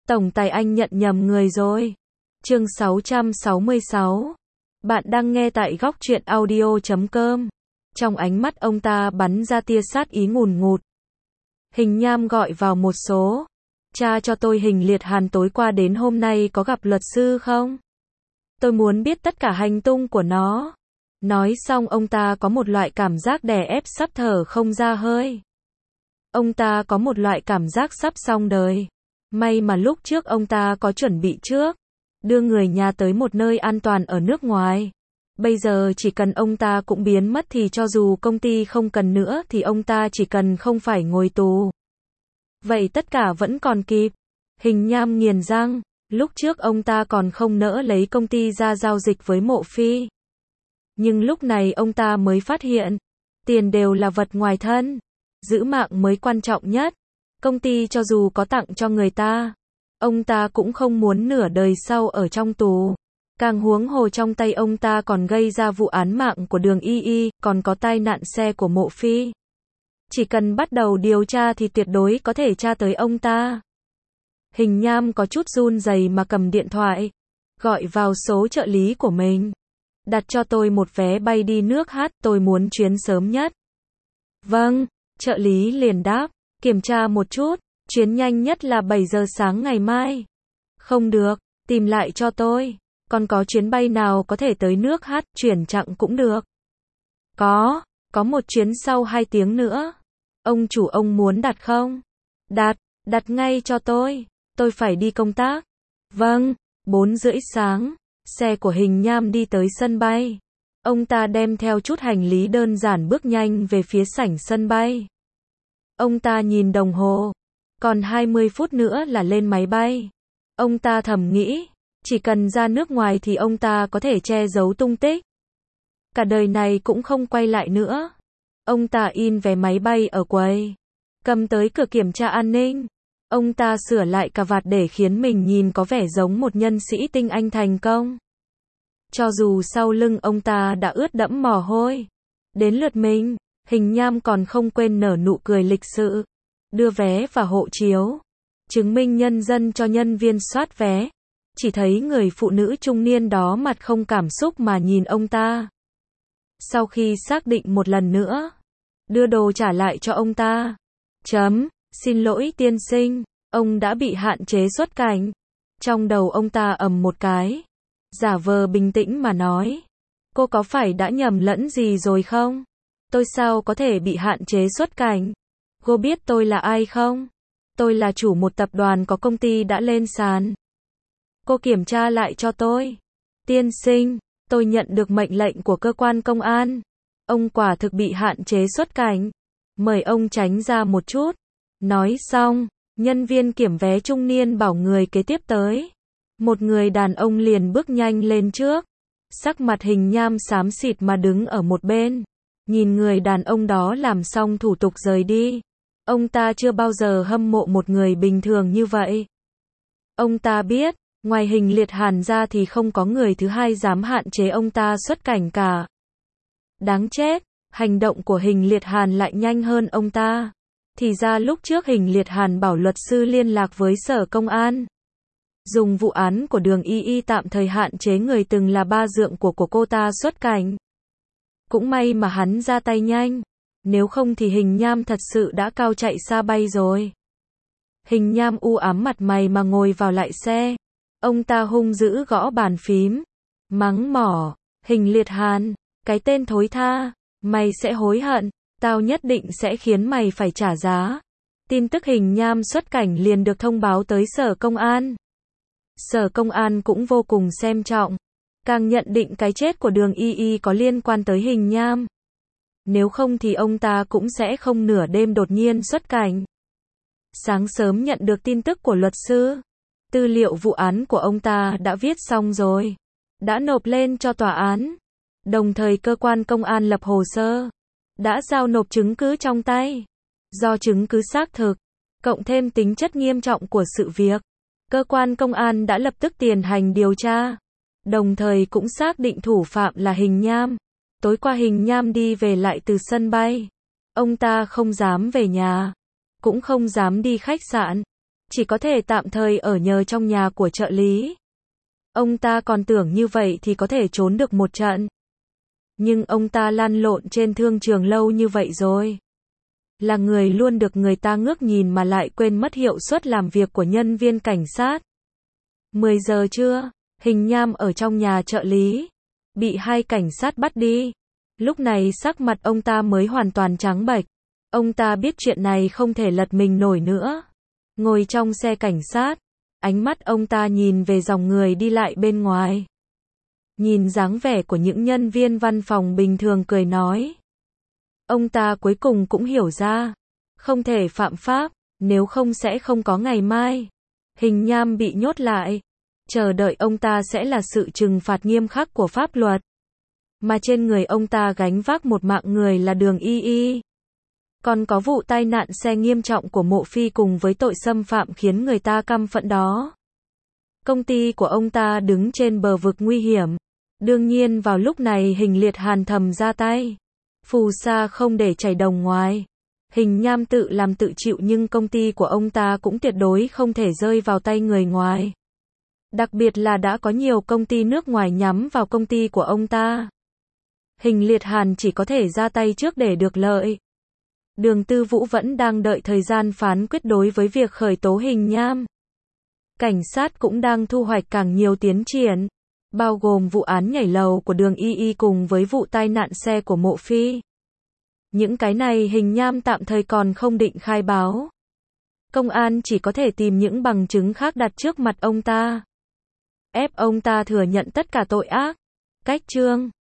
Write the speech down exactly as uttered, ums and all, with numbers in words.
Tổng tài anh nhận nhầm người rồi. Chương sáu trăm sáu mươi sáu. Bạn đang nghe tại góc truyện audio chấm com. Trong ánh mắt ông ta bắn ra tia sát ý ngùn ngụt. Hình Nham gọi vào một số. Tra cho tôi hình Liệt Hàn tối qua đến hôm nay có gặp luật sư không? Tôi muốn biết tất cả hành tung của nó. Nói xong ông ta có một loại cảm giác đè ép sắp thở không ra hơi. Ông ta có một loại cảm giác sắp xong đời. May mà lúc trước ông ta có chuẩn bị trước. Đưa người nhà tới một nơi an toàn ở nước ngoài. Bây giờ chỉ cần ông ta cũng biến mất thì cho dù công ty không cần nữa thì ông ta chỉ cần không phải ngồi tù. Vậy tất cả vẫn còn kịp. Hình Nham nghiền răng. Lúc trước ông ta còn không nỡ lấy công ty ra giao dịch với Mộ Phi. Nhưng lúc này ông ta mới phát hiện. Tiền đều là vật ngoài thân. Giữ mạng mới quan trọng nhất. Công ty cho dù có tặng cho người ta, ông ta cũng không muốn nửa đời sau ở trong tù. Càng huống hồ trong tay ông ta còn gây ra vụ án mạng của Đường Y Y, còn có tai nạn xe của Mộ Phi. Chỉ cần bắt đầu điều tra thì tuyệt đối có thể tra tới ông ta. Hình Nham có chút run rẩy mà cầm điện thoại, gọi vào số trợ lý của mình. Đặt cho tôi một vé bay đi nước hát, tôi muốn chuyến sớm nhất. Vâng, trợ lý liền đáp. Kiểm tra một chút, chuyến nhanh nhất là bảy giờ sáng ngày mai. Không được, tìm lại cho tôi. Còn có chuyến bay nào có thể tới nước hát, chuyển chặng cũng được. Có, có một chuyến sau hai tiếng nữa. Ông chủ ông muốn đặt không? Đặt, đặt ngay cho tôi. Tôi phải đi công tác. Vâng, bốn rưỡi sáng, xe của Hình Nham đi tới sân bay. Ông ta đem theo chút hành lý đơn giản bước nhanh về phía sảnh sân bay. Ông ta nhìn đồng hồ. Còn hai mươi phút nữa là lên máy bay. Ông ta thầm nghĩ. Chỉ cần ra nước ngoài thì ông ta có thể che giấu tung tích. Cả đời này cũng không quay lại nữa. Ông ta in vé máy bay ở quầy. Cầm tới cửa kiểm tra an ninh. Ông ta sửa lại cà vạt để khiến mình nhìn có vẻ giống một nhân sĩ tinh anh thành công. Cho dù sau lưng ông ta đã ướt đẫm mồ hôi. Đến lượt mình. Hình Nham còn không quên nở nụ cười lịch sự. Đưa vé và hộ chiếu. Chứng minh nhân dân cho nhân viên soát vé. Chỉ thấy người phụ nữ trung niên đó mặt không cảm xúc mà nhìn ông ta. Sau khi xác định một lần nữa. Đưa đồ trả lại cho ông ta. Chấm, xin lỗi tiên sinh. Ông đã bị hạn chế xuất cảnh. Trong đầu ông ta ầm một cái. Giả vờ bình tĩnh mà nói. Cô có phải đã nhầm lẫn gì rồi không? Tôi sao có thể bị hạn chế xuất cảnh? Cô biết tôi là ai không? Tôi là chủ một tập đoàn có công ty đã lên sàn. Cô kiểm tra lại cho tôi. Tiên sinh, tôi nhận được mệnh lệnh của cơ quan công an. Ông quả thực bị hạn chế xuất cảnh. Mời ông tránh ra một chút. Nói xong, nhân viên kiểm vé trung niên bảo người kế tiếp tới. Một người đàn ông liền bước nhanh lên trước. Sắc mặt Hình Nham xám xịt mà đứng ở một bên. Nhìn người đàn ông đó làm xong thủ tục rời đi. Ông ta chưa bao giờ hâm mộ một người bình thường như vậy. Ông ta biết, ngoài Hình Liệt Hàn ra thì không có người thứ hai dám hạn chế ông ta xuất cảnh cả. Đáng chết, hành động của Hình Liệt Hàn lại nhanh hơn ông ta. Thì ra lúc trước Hình Liệt Hàn bảo luật sư liên lạc với sở công an. Dùng vụ án của Đường Y Y tạm thời hạn chế người từng là ba dượng của của cô ta xuất cảnh. Cũng may mà hắn ra tay nhanh. Nếu không thì Hình Nham thật sự đã cao chạy xa bay rồi. Hình Nham u ám mặt mày mà ngồi vào lại xe. Ông ta hung dữ gõ bàn phím. Mắng mỏ. Hình Liệt Hàn. Cái tên thối tha. Mày sẽ hối hận. Tao nhất định sẽ khiến mày phải trả giá. Tin tức Hình Nham xuất cảnh liền được thông báo tới sở công an. Sở công an cũng vô cùng xem trọng. Càng nhận định cái chết của Đường Y Y có liên quan tới Hình Nham. Nếu không thì ông ta cũng sẽ không nửa đêm đột nhiên xuất cảnh. Sáng sớm nhận được tin tức của luật sư. Tư liệu vụ án của ông ta đã viết xong rồi. Đã nộp lên cho tòa án. Đồng thời cơ quan công an lập hồ sơ. Đã giao nộp chứng cứ trong tay. Do chứng cứ xác thực, cộng thêm tính chất nghiêm trọng của sự việc. Cơ quan công an đã lập tức tiến hành điều tra. Đồng thời cũng xác định thủ phạm là Hình Nham. Tối qua Hình Nham đi về lại từ sân bay. Ông ta không dám về nhà. Cũng không dám đi khách sạn. chỉ có thể tạm thời ở nhờ trong nhà của trợ lý. Ông ta còn tưởng như vậy thì có thể trốn được một trận. Nhưng ông ta lăn lộn trên thương trường lâu như vậy rồi. Là người luôn được người ta ngước nhìn mà lại quên mất hiệu suất làm việc của nhân viên cảnh sát. mười giờ trưa, Hình Nham ở trong nhà trợ lý, bị hai cảnh sát bắt đi. Lúc này sắc mặt ông ta mới hoàn toàn trắng bệch. Ông ta biết chuyện này không thể lật mình nổi nữa. Ngồi trong xe cảnh sát, ánh mắt ông ta nhìn về dòng người đi lại bên ngoài. Nhìn dáng vẻ của những nhân viên văn phòng bình thường cười nói. Ông ta cuối cùng cũng hiểu ra, không thể phạm pháp, nếu không sẽ không có ngày mai. Hình Nham bị nhốt lại, chờ đợi ông ta sẽ là sự trừng phạt nghiêm khắc của pháp luật. Mà trên người ông ta gánh vác một mạng người là Đường Y Y. Còn có vụ tai nạn xe nghiêm trọng của Mộ Phi cùng với tội xâm phạm khiến người ta căm phẫn đó. Công ty của ông ta đứng trên bờ vực nguy hiểm. Đương nhiên vào lúc này Hình Liệt Hàn thầm ra tay. Phù sa không để chảy đồng ngoài. Hình Nham tự làm tự chịu nhưng công ty của ông ta cũng tuyệt đối không thể rơi vào tay người ngoài. Đặc biệt là đã có nhiều công ty nước ngoài nhắm vào công ty của ông ta. Hình Liệt Hàn chỉ có thể ra tay trước để được lợi. Đường Tư Vũ vẫn đang đợi thời gian phán quyết đối với việc khởi tố Hình Nham. Cảnh sát cũng đang thu hoạch càng nhiều tiến triển, bao gồm vụ án nhảy lầu của Đường Y Y cùng với vụ tai nạn xe của Mộ Phi. Những cái này Hình Nham tạm thời còn không định khai báo. Công an chỉ có thể tìm những bằng chứng khác đặt trước mặt ông ta. Ép ông ta thừa nhận tất cả tội ác. Cách chương